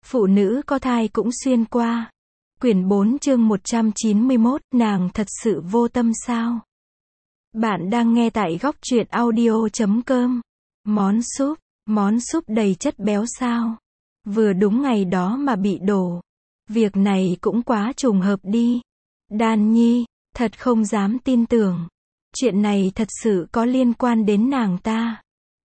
Phụ nữ có thai cũng xuyên qua. Quyển 4 chương 191, nàng thật sự vô tâm sao? Bạn đang nghe tại góc truyện audio.com. Món súp đầy chất béo sao? Vừa đúng ngày đó mà bị đổ. Việc này cũng quá trùng hợp đi. Đan Nhi, thật không dám tin tưởng. Chuyện này thật sự có liên quan đến nàng ta.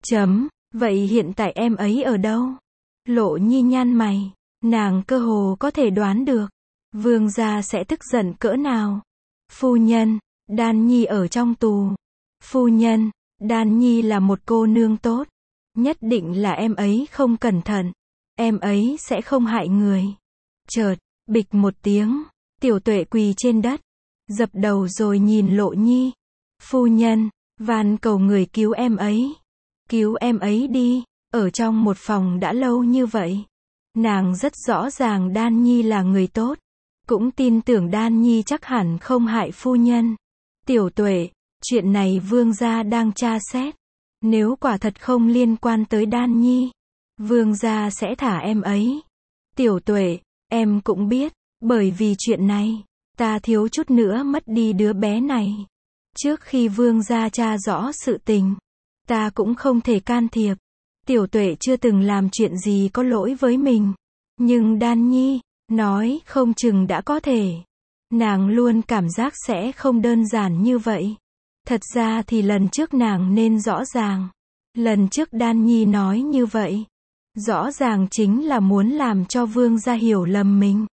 Vậy hiện tại em ấy ở đâu? Lộ Nhi nhăn mày. Nàng cơ hồ có thể đoán được. Vương gia sẽ tức giận cỡ nào. Phu nhân, Đan Nhi ở trong tù. Phu nhân, Đan Nhi là một cô nương tốt. Nhất định là em ấy không cẩn thận. Em ấy sẽ không hại người. Chợt, bịch một tiếng, Tiểu Tuệ quỳ trên đất, dập đầu rồi nhìn Lộ Nhi. Phu nhân, van cầu người cứu em ấy. Cứu em ấy đi, ở trong một phòng đã lâu như vậy. Nàng rất rõ ràng Đan Nhi là người tốt. Cũng tin tưởng Đan Nhi chắc hẳn không hại phu nhân. Tiểu Tuệ, chuyện này vương gia đang tra xét. Nếu quả thật không liên quan tới Đan Nhi, vương gia sẽ thả em ấy. Tiểu Tuệ, em cũng biết, bởi vì chuyện này, ta thiếu chút nữa mất đi đứa bé này. Trước khi vương gia tra rõ sự tình, ta cũng không thể can thiệp. Tiểu Tuệ chưa từng làm chuyện gì có lỗi với mình. Nhưng Đan Nhi, nói không chừng đã có thể. Nàng luôn cảm giác sẽ không đơn giản như vậy. Thật ra thì lần trước nàng nên rõ ràng. Lần trước Đan Nhi nói như vậy, rõ ràng chính là muốn làm cho vương gia hiểu lầm mình.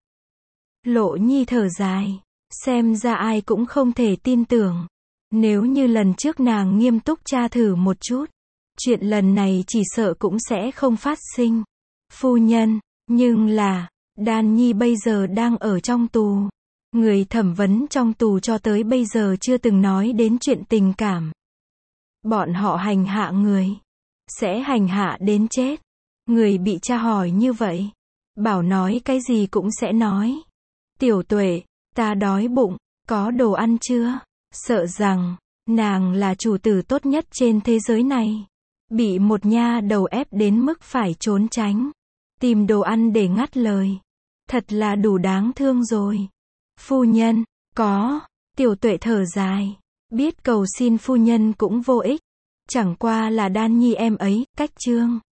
Lộ Nhi thở dài. Xem ra ai cũng không thể tin tưởng. Nếu như lần trước nàng nghiêm túc tra thử một chút, chuyện lần này chỉ sợ cũng sẽ không phát sinh. Phu nhân, nhưng là, Đan Nhi bây giờ đang ở trong tù. Người thẩm vấn trong tù cho tới bây giờ chưa từng nói đến chuyện tình cảm. Bọn họ hành hạ người, sẽ hành hạ đến chết. Người bị tra hỏi như vậy, bảo nói cái gì cũng sẽ nói. Tiểu Tuệ, ta đói bụng, có đồ ăn chưa? Sợ rằng, nàng là chủ tử tốt nhất trên thế giới này. Bị một nha đầu ép đến mức phải trốn tránh. Tìm đồ ăn để ngắt lời. Thật là đủ đáng thương rồi. Phu nhân, có. Tiểu Tuệ thở dài. Biết cầu xin phu nhân cũng vô ích. Chẳng qua là Đan Nhi em ấy, cách trương.